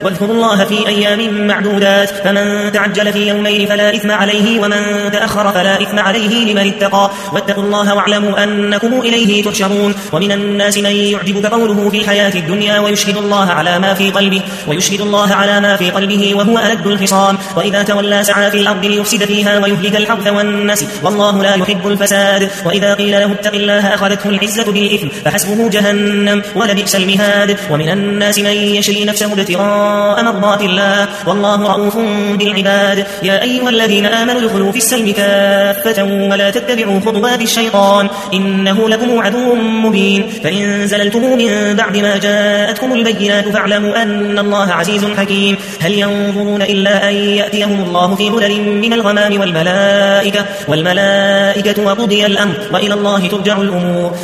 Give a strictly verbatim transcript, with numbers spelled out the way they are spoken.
واذكروا الله في أيام معدودات فمن تعجل في يومين فلا إثم عليه ومن تأخر فلا إثم عليه لمن اتقى واتقوا الله واعلموا أنكم إليه تحشرون. ومن الناس من يعجبك قوله في الحياة الدنيا ويشهد الله على ما في قلبه ويشهد الله على ما في قلبه وهو ألد الخصام وإذا تولى سعى في الأرض ليفسد فيها ويهلك الحرث والنسل والله لا يحب الفساد. وإذا قيل له اتق الله أخذته العزة بالإثم فحسبه جهنم ولبئس المهاد. ومن الناس من يشري نفسه ابتغاء مرضات الله والله رؤوف بالعباد. يا أيها الذين آمنوا ادخلوا في السلم كافة ولا تتبعوا خطوات الشيطان إنه لكم عدو مبين. فإن زللتم من بعد ما جاءتكم البينات فاعلموا أن الله عزيز حكيم. هل ينظرون إلا أن يأتيهم الله في ظلل من الغمام والملائكة والملائكة وقضي الأمر وإلى الله ترجع الأمور.